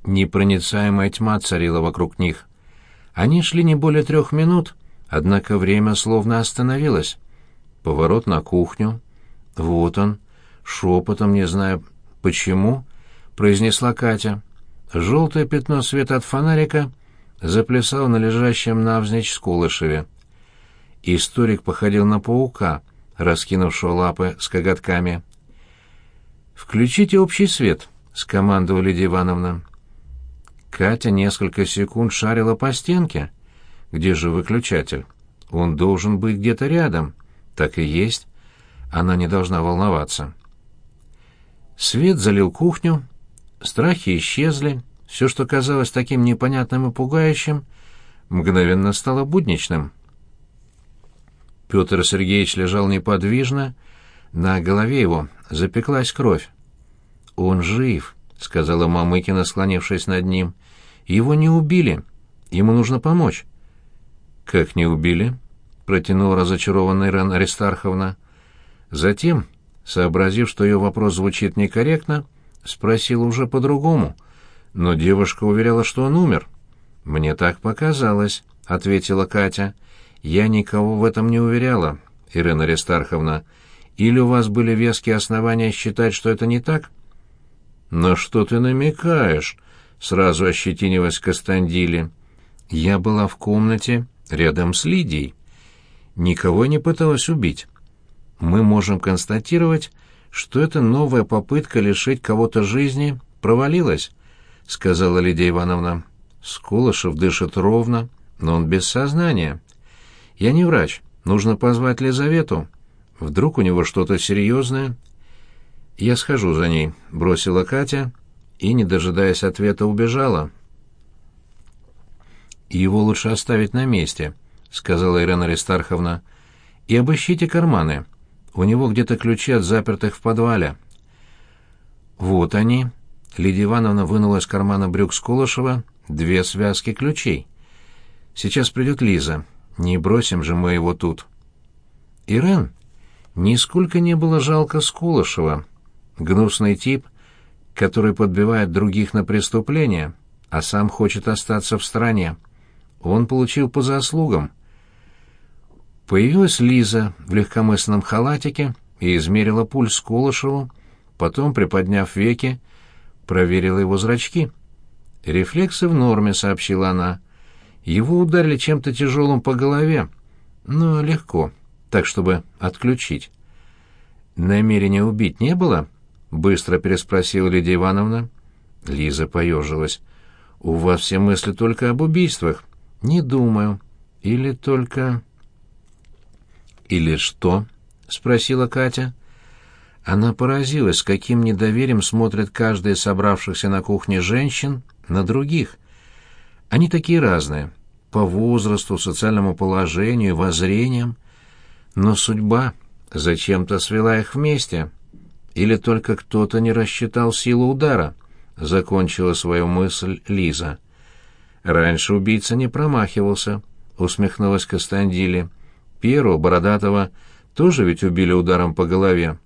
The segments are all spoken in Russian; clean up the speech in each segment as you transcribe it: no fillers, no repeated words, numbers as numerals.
Непроницаемая тьма царила вокруг них. Они шли не более 3 минут, однако время словно остановилось. Поворот на кухню. Вот он, шепотом, не знаю почему, произнесла Катя. Желтое пятно света от фонарика заплясало на лежащем навзничь Скулышеве. Историк походил на паука, раскинувшего лапы с коготками. «Включите общий свет», — скомандовала Лидия Ивановна. Катя несколько секунд шарила по стенке. Где же выключатель? Он должен быть где-то рядом. Так и есть. Она не должна волноваться. Свет залил кухню. Страхи исчезли. Все, что казалось таким непонятным и пугающим, мгновенно стало будничным. Петр Сергеевич лежал неподвижно. На голове его запеклась кровь. «Он жив», — сказала Мамыкина, склонившись над ним. «Его не убили. Ему нужно помочь». «Как не убили?» — протянула разочарованная Ирена Аристарховна. Затем, сообразив, что ее вопрос звучит некорректно, спросила уже по-другому. Но девушка уверяла, что он умер. «Мне так показалось», — ответила Катя. «Я никого в этом не уверяла, Ирена Аристарховна. Или у вас были веские основания считать, что это не так?» «На что ты намекаешь?» — сразу ощетинилась Костандили. «Я была в комнате рядом с Лидией. Никого не пыталась убить. Мы можем констатировать, что эта новая попытка лишить кого-то жизни провалилась», — сказала Лидия Ивановна. «Скулышев дышит ровно, но он без сознания. Я не врач, нужно позвать Лизавету. Вдруг у него что-то серьезное?» «Я схожу за ней», — бросила Катя и, не дожидаясь ответа, убежала. «Его лучше оставить на месте», — сказала Ирена Аристарховна. «И обыщите карманы. У него где-то ключи от запертых в подвале». «Вот они». Лидия Ивановна вынула из кармана брюк Скулышева 2 связки ключей. «Сейчас придет Лиза. Не бросим же мы его тут». Ирен нисколько не было жалко Скулышева. Гнусный тип, который подбивает других на преступления, а сам хочет остаться в стране. Он получил по заслугам. Появилась Лиза в легкомысленном халатике и измерила пульс Скулышеву, потом, приподняв веки, проверила его зрачки. «Рефлексы в норме», — сообщила она. «Его ударили чем-то тяжелым по голове, но легко, так, чтобы отключить». «Намерения убить не было?» — быстро переспросила Лидия Ивановна. Лиза поежилась. «У вас все мысли только об убийствах». «Не думаю. Или только...» «Или что?» — спросила Катя. Она поразилась, с каким недоверием смотрят каждая из собравшихся на кухне женщин на других. Они такие разные, по возрасту, социальному положению, воззрениям. Но судьба зачем-то свела их вместе. Или только кто-то не рассчитал силу удара, закончила свою мысль Лиза. «Раньше убийца не промахивался», — усмехнулась Костандили. «Первого, бородатого, тоже ведь убили ударом по голове».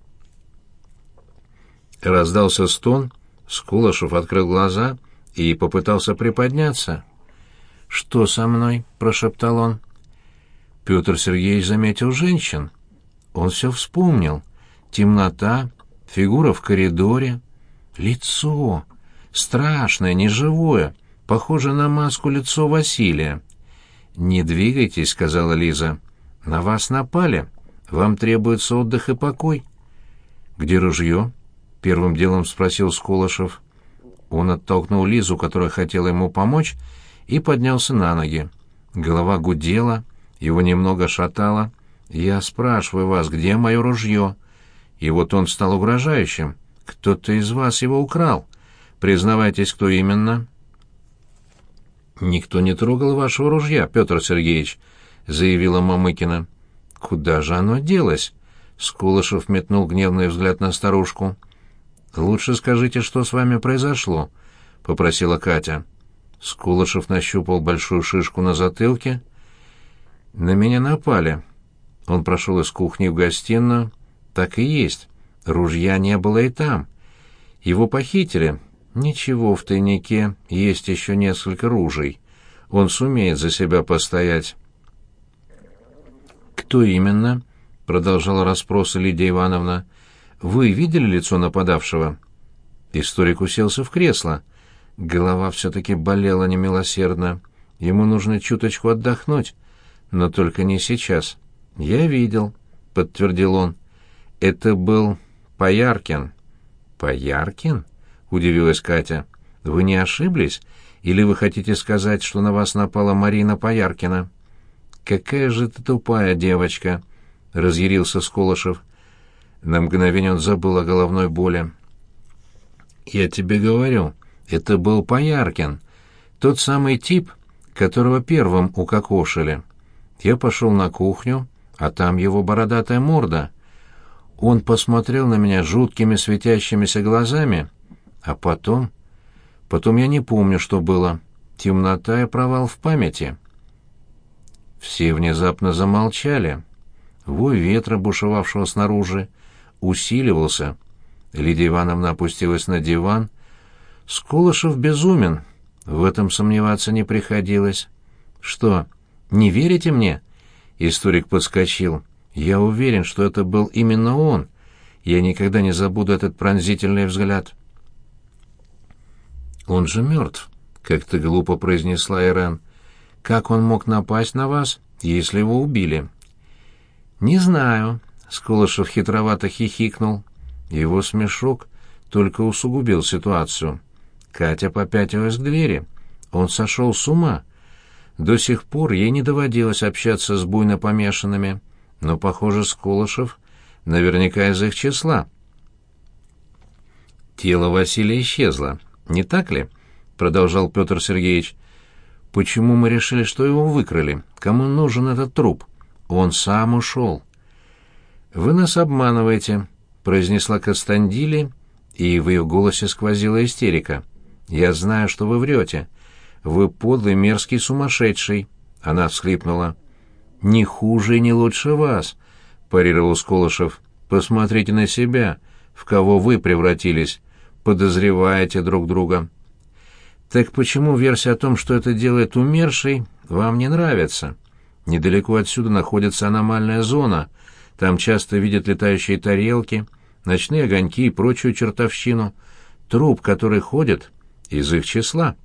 Раздался стон, Скулышев открыл глаза и попытался приподняться. «Что со мной?» — прошептал он. Петр Сергеевич заметил женщин. Он все вспомнил. Темнота, фигура в коридоре, лицо, страшное, неживое, похоже на маску лицо Василия. «Не двигайтесь», — сказала Лиза. «На вас напали. Вам требуется отдых и покой». «Где ружье?» — первым делом спросил Скулышев. Он оттолкнул Лизу, которая хотела ему помочь, и поднялся на ноги. Голова гудела, его немного шатало. «Я спрашиваю вас, где мое ружье?» И вот он стал угрожающим. «Кто-то из вас его украл. Признавайтесь, кто именно?» «Никто не трогал вашего ружья, Петр Сергеевич», — заявила Мамыкина. «Куда же оно делось?» — Скулышев метнул гневный взгляд на старушку. «Лучше скажите, что с вами произошло», — попросила Катя. Скулышев нащупал большую шишку на затылке. «На меня напали». Он прошел из кухни в гостиную. «Так и есть. Ружья не было и там. Его похитили. Ничего, в тайнике есть еще несколько ружей. Он сумеет за себя постоять. «Кто именно?» — продолжала расспросы Лидия Ивановна. «Вы видели лицо нападавшего?» Историк уселся в кресло. Голова все-таки болела немилосердно. Ему нужно чуточку отдохнуть, но только не сейчас. «Я видел», — подтвердил он. «Это был Пояркин». «Пояркин?» — удивилась Катя. «Вы не ошиблись? Или вы хотите сказать, что на вас напала Марина Пояркина?» «Какая же ты тупая девочка!» — разъярился Сколышев. На мгновение он забыл о головной боли. «Я тебе говорю, это был Пояркин, тот самый тип, которого первым укокошили. Я пошел на кухню, а там его бородатая морда. Он посмотрел на меня жуткими светящимися глазами, а потом я не помню, что было. Темнота и провал в памяти». Все внезапно замолчали. Вой ветра, бушевавшего снаружи, усиливался. Лидия Ивановна опустилась на диван. Сколышев безумен. В этом сомневаться не приходилось. «Что, не верите мне?» Историк подскочил. «Я уверен, что это был именно он. Я никогда не забуду этот пронзительный взгляд». «Он же мертв», — как-то глупо произнесла Ирен. «Как он мог напасть на вас, если его убили?» «Не знаю», — Сколышев хитровато хихикнул. Его смешок только усугубил ситуацию. Катя попятилась к двери. Он сошел с ума. До сих пор ей не доводилось общаться с буйно помешанными, но, похоже, Сколышев наверняка из их числа. «Тело Василия исчезло, не так ли?» — продолжал Петр Сергеевич. «Почему мы решили, что его выкрали? Кому нужен этот труп? Он сам ушел». «Вы нас обманываете», — произнесла Костандили, и в ее голосе сквозила истерика. «Я знаю, что вы врете. Вы подлый, мерзкий сумасшедший», — она всхлипнула. «Не хуже и не лучше вас», — парировал Сколышев. «Посмотрите на себя, в кого вы превратились, подозреваете друг друга». «Так почему версия о том, что это делает умерший, вам не нравится? Недалеко отсюда находится аномальная зона. Там часто видят летающие тарелки, ночные огоньки и прочую чертовщину. Труп, который ходит, из их числа».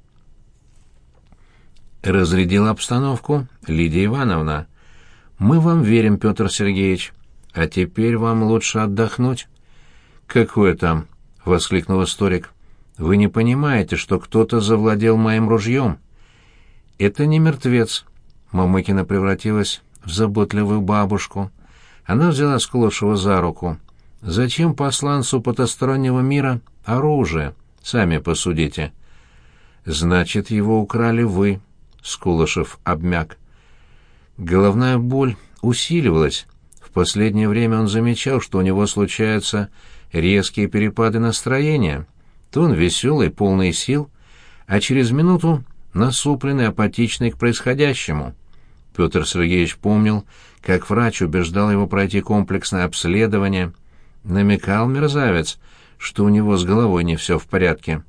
Разрядила обстановку Лидия Ивановна. «Мы вам верим, Петр Сергеевич. А теперь вам лучше отдохнуть». «Какое там?» — воскликнул историк. «Вы не понимаете, что кто-то завладел моим ружьем». «Это не мертвец». Мамыкина превратилась в заботливую бабушку. Она взяла Сколышева за руку. «Зачем посланцу потустороннего мира оружие? Сами посудите». «Значит, его украли вы», — Сколышев обмяк. Головная боль усиливалась. В последнее время он замечал, что у него случаются резкие перепады настроения. То он веселый, полный сил, а через минуту насупленный, апатичный к происходящему. Петр Сергеевич помнил, как врач убеждал его пройти комплексное обследование. Намекал мерзавец, что у него с головой не все в порядке.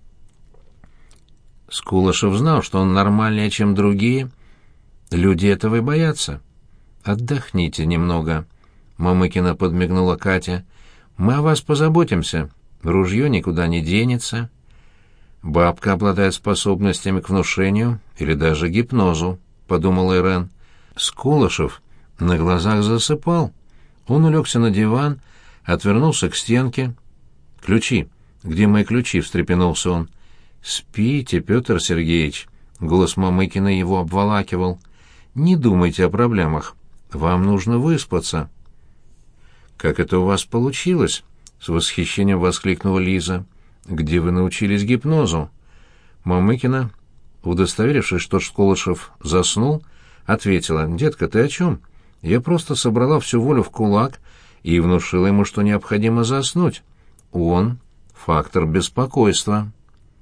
Скулышев знал, что он нормальнее, чем другие. Люди этого и боятся. «Отдохните немного», — Мамыкина подмигнула Катя. «Мы о вас позаботимся. Ружье никуда не денется». «Бабка обладает способностями к внушению или даже гипнозу», — подумал Ирен. Скулышев на глазах засыпал. Он улегся на диван, отвернулся к стенке. «Ключи. Где мои ключи?» — встрепенулся он. «Спите, Петр Сергеевич», — голос Мамыкина его обволакивал. «Не думайте о проблемах. Вам нужно выспаться». «Как это у вас получилось?» — с восхищением воскликнула Лиза. «Где вы научились гипнозу?» Мамыкина, удостоверившись, что Сколышев заснул, ответила: «Детка, ты о чем? Я просто собрала всю волю в кулак и внушила ему, что необходимо заснуть. Он — фактор беспокойства».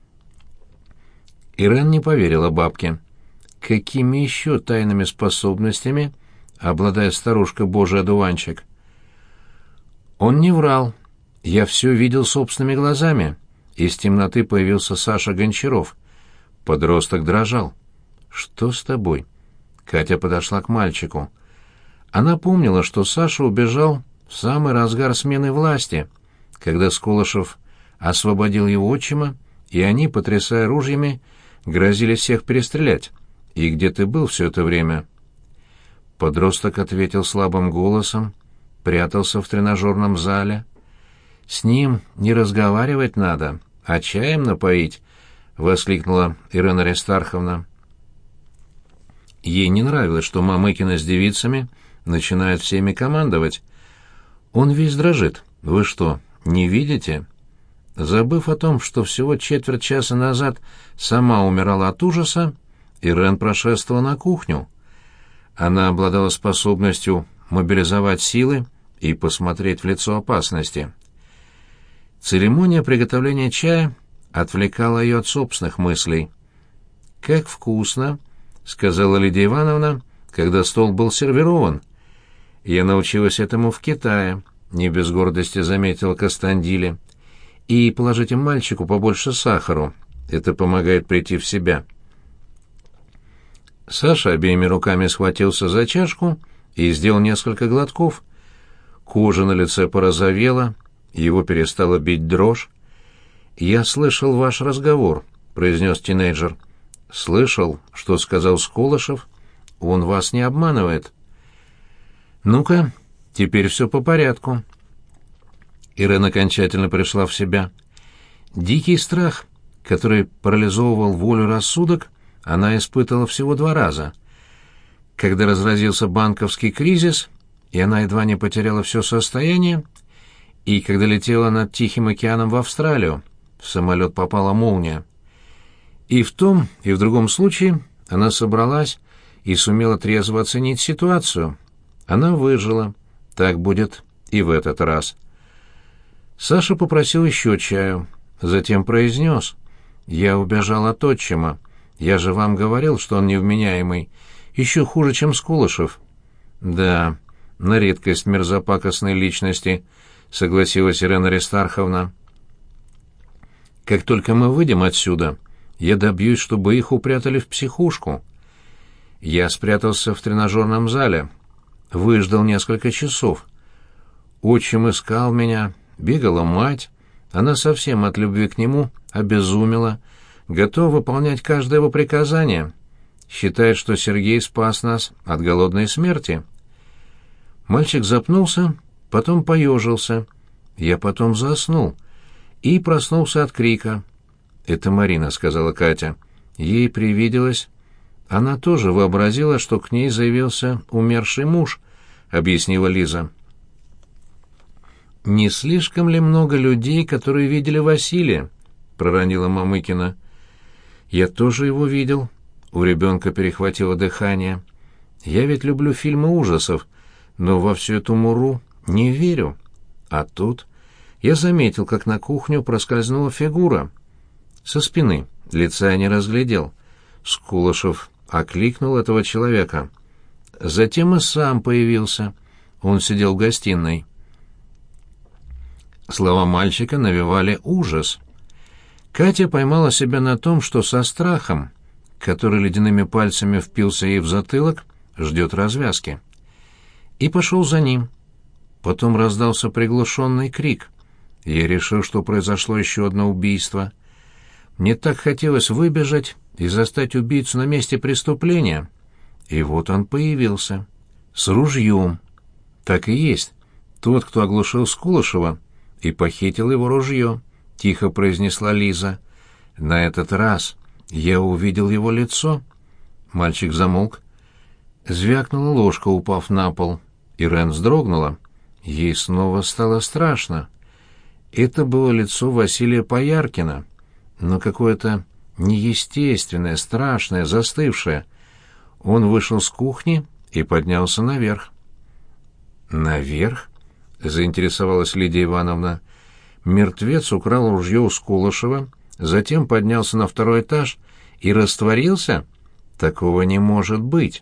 Ирен не поверила бабке. Какими еще тайными способностями обладает старушка Божий одуванчик? Он не врал. Я все видел собственными глазами. из темноты появился Саша Гончаров. Подросток дрожал. «Что с тобой?» Катя подошла к мальчику. Она помнила, что Саша убежал в самый разгар смены власти, когда Скулышев освободил его отчима, и они, потрясая ружьями, грозили всех перестрелять. «И где ты был все это время?» Подросток ответил слабым голосом, прятался в тренажерном зале. «С ним не разговаривать надо, а чаем напоить», — воскликнула Ирена Аристарховна. Ей не нравилось, что Мамыкина с девицами начинает всеми командовать. «Он весь дрожит. Вы что, не видите?» Забыв о том, что всего четверть часа назад сама умирала от ужаса, Ирен прошествовала на кухню. Она обладала способностью мобилизовать силы и посмотреть в лицо опасности. Церемония приготовления чая отвлекала ее от собственных мыслей. «Как вкусно!» — сказала Лидия Ивановна, когда стол был сервирован. «Я научилась этому в Китае», — не без гордости заметила Костандиле. «И положите мальчику побольше сахару. Это помогает прийти в себя». Саша обеими руками схватился за чашку и сделал несколько глотков. Кожа на лице порозовела, его перестала бить дрожь. «Я слышал ваш разговор», — произнес тинейджер. «Слышал, что сказал Скулышев? Он вас не обманывает». «Ну-ка, теперь все по порядку». Ирен окончательно пришла в себя. Дикий страх, который парализовывал волю и рассудок, она испытала всего 2 раза. Когда разразился банковский кризис, и она едва не потеряла все состояние, и когда летела над Тихим океаном в Австралию, в самолет попала молния. И в том, и в другом случае она собралась и сумела трезво оценить ситуацию. Она выжила. Так будет и в этот раз. Саша попросил еще чаю, затем произнес: «Я убежал от отчима. Я же вам говорил, что он невменяемый. Еще хуже, чем Скулышев». «Да, на редкость мерзопакостной личности», — согласилась Ирена Аристарховна. «Как только мы выйдем отсюда, я добьюсь, чтобы их упрятали в психушку». Я спрятался в тренажерном зале, выждал несколько часов. Отчим искал меня, бегала мать, она совсем от любви к нему обезумела, готова выполнять каждое его приказание, считает, что Сергей спас нас от голодной смерти. Мальчик запнулся, потом поежился. Я потом заснул и проснулся от крика. «Это Марина», — сказала Катя. Ей привиделось. Она тоже вообразила, что к ней заявился умерший муж, — объяснила Лиза. «Не слишком ли много людей, которые видели Василия?» — проронила Мамыкина. «Я тоже его видел». У ребенка перехватило дыхание. «Я ведь люблю фильмы ужасов, но во всю эту муру не верю». А тут я заметил, как на кухню проскользнула фигура. Со спины, лица я не разглядел. Скулышев окликнул этого человека. Затем и сам появился. Он сидел в гостиной. Слова мальчика навевали ужас. Катя поймала себя на том, что со страхом, который ледяными пальцами впился ей в затылок, ждет развязки. И пошел за ним. Потом раздался приглушенный крик. Я решил, что произошло еще одно убийство. Мне так хотелось выбежать и застать убийцу на месте преступления. И вот он появился. С ружьем. Так и есть. Тот, кто оглушил Скулышева и похитил его ружье, — тихо произнесла Лиза. На этот раз я увидел его лицо. Мальчик замолк. Звякнула ложка, упав на пол. Ирен вздрогнула. Ей снова стало страшно. Это было лицо Василия Пояркина, но какое-то неестественное, страшное, застывшее. Он вышел с кухни и поднялся наверх. «Наверх?» — заинтересовалась Лидия Ивановна. Мертвец украл ружье у Скулышева, затем поднялся на 2-й этаж и растворился? Такого не может быть.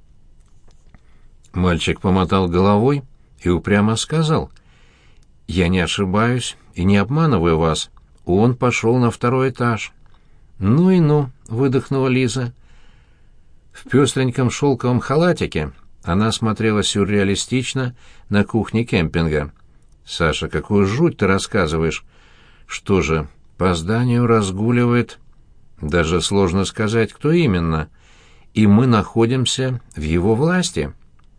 Мальчик помотал головой и упрямо сказал: «Я не ошибаюсь и не обманываю вас. он пошел на второй этаж. «Ну и ну», — выдохнула Лиза. В пестреньком шелковом халатике она смотрела сюрреалистично на кухне кемпинга. «Саша, какую жуть ты рассказываешь! Что же, по зданию разгуливает...» «Даже сложно сказать, кто именно. И мы находимся в его власти».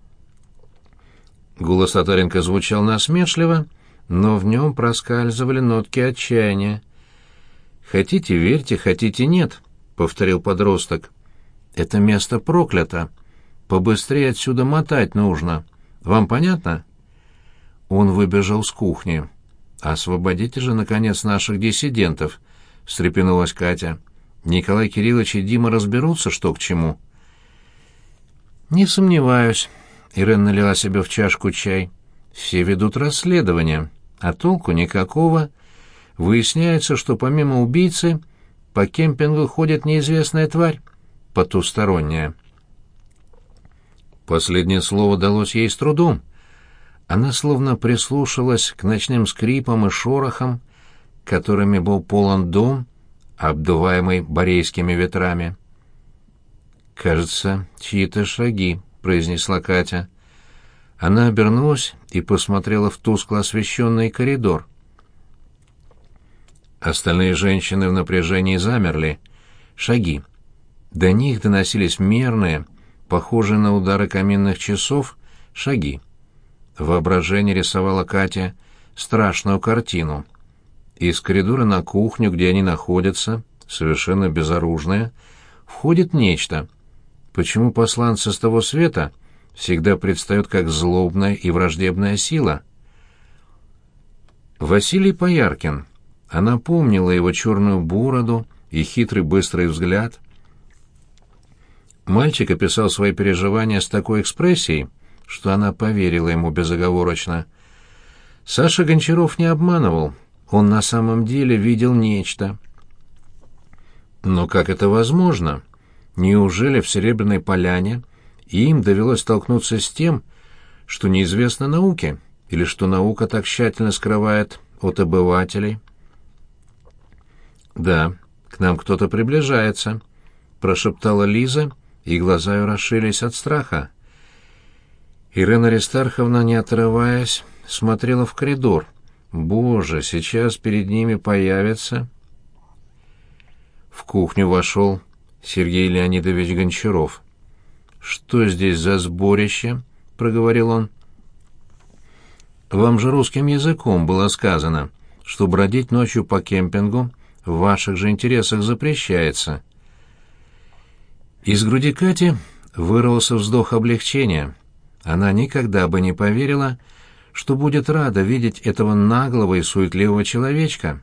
Голос Татаренко звучал насмешливо, но в нем проскальзывали нотки отчаяния. «Хотите — верьте, хотите — нет», — повторил подросток. «Это место проклято. Побыстрее отсюда мотать нужно. Вам понятно?» Он выбежал с кухни. «Освободите же, наконец, наших диссидентов», — встрепенулась Катя. «Николай Кириллович и Дима разберутся, что к чему». «Не сомневаюсь», — Ирен налила себе в чашку чай. «Все ведут расследование, а толку никакого. Выясняется, что помимо убийцы по кемпингу ходит неизвестная тварь, потусторонняя». Последнее слово далось ей с трудом. Она словно прислушалась к ночным скрипам и шорохам, которыми был полон дом, обдуваемый борейскими ветрами. «Кажется, чьи-то шаги», — произнесла Катя. Она обернулась и посмотрела в тускло освещенный коридор. Остальные женщины в напряжении замерли. Шаги. До них доносились мерные, похожие на удары каминных часов, шаги. Воображение рисовало Катя страшную картину. Из коридора на кухню, где они находятся, совершенно безоружные, входит нечто. Почему посланцы с того света всегда предстают как злобная и враждебная сила? Василий Пояркин. Она помнила его черную бороду и хитрый быстрый взгляд. Мальчик описал свои переживания с такой экспрессией, что она поверила ему безоговорочно. Саша Гончаров не обманывал, он на самом деле видел нечто. Но как это возможно? Неужели в Серебряной Поляне им довелось столкнуться с тем, что неизвестно науке, или что наука так тщательно скрывает от обывателей? «Да, к нам кто-то приближается», — прошептала Лиза, и глаза ее расширились от страха. Ирена Аристарховна, не отрываясь, смотрела в коридор. «Боже, сейчас перед ними появится...» В кухню вошел Сергей Леонидович Гончаров. «Что здесь за сборище?» — проговорил он. «Вам же русским языком было сказано, что бродить ночью по кемпингу в ваших же интересах запрещается». Из груди Кати вырвался вздох облегчения. Она никогда бы не поверила, что будет рада видеть этого наглого и суетливого человечка.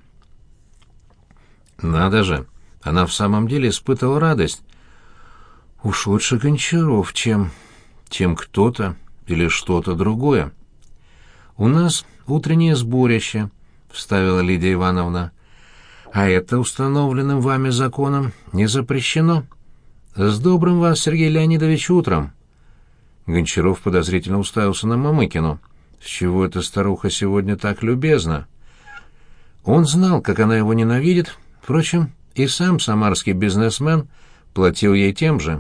Надо же, она в самом деле испытывала радость. Уж лучше Гончаров, чем кто-то или что-то другое. «У нас утреннее сборище», — вставила Лидия Ивановна. «А это установленным вами законом не запрещено. С добрым вас, Сергей Леонидович, утром». Гончаров подозрительно уставился на Мамыкину. С чего эта старуха сегодня так любезна? Он знал, как она его ненавидит, впрочем, и сам самарский бизнесмен платил ей тем же.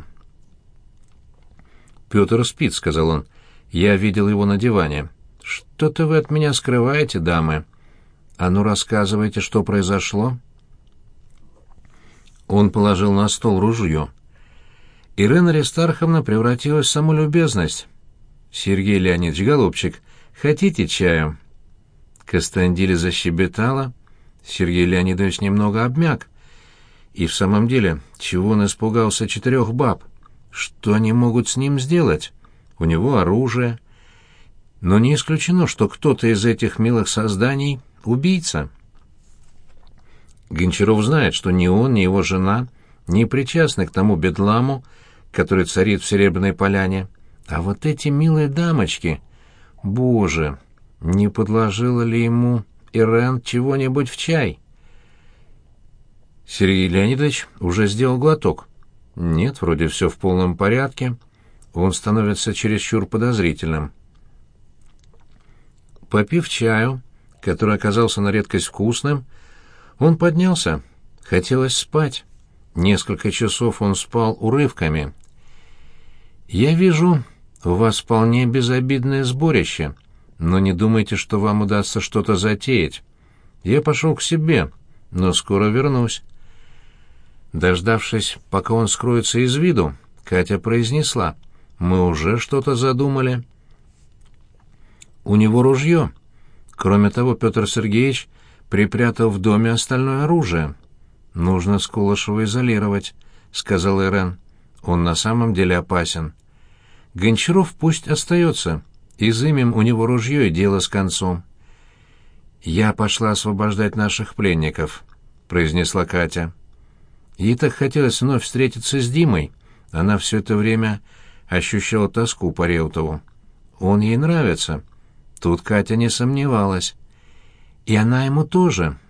«Петр спит», — сказал он. «Я видел его на диване». «Что-то вы от меня скрываете, дамы. А ну, рассказывайте, что произошло». Он положил на стол ружье. Ирена Аристарховна превратилась в саму любезность. «Сергей Леонидович, голубчик, хотите чаю?» Костандиля защебетала. Сергей Леонидович немного обмяк. И в самом деле, чего он испугался 4 баб? Что они могут с ним сделать? У него оружие. Но не исключено, что кто-то из этих милых созданий — убийца. Гончаров знает, что ни он, ни его жена не причастны к тому бедламу, который царит в Серебряной Поляне. А вот эти милые дамочки... Боже, не подложила ли ему Ирен чего-нибудь в чай? Сергей Леонидович уже сделал глоток. Нет, вроде все в полном порядке. Он становится чересчур подозрительным. Попив чаю, который оказался на редкость вкусным, Он поднялся. Хотелось спать. Несколько часов он спал урывками. «Я вижу, у вас вполне безобидное сборище, но не думайте, что вам удастся что-то затеять. Я пошел к себе, но скоро вернусь». Дождавшись, пока он скроется из виду, Катя произнесла: «Мы уже что-то задумали». «У него ружье. Кроме того, Петр Сергеевич припрятал в доме остальное оружие. Нужно Скулышева изолировать», — сказал Ирен. «Он на самом деле опасен. Гончаров пусть остается. Изымем у него ружье и дело с концом». «Я пошла освобождать наших пленников», — произнесла Катя. Ей так хотелось вновь встретиться с Димой. Она все это время ощущала тоску по Реутову. Он ей нравится. Тут Катя не сомневалась. И она ему тоже.